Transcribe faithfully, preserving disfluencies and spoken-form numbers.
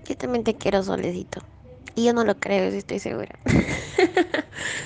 Yo también te quiero, Solecito. Y yo no lo creo, sí estoy segura.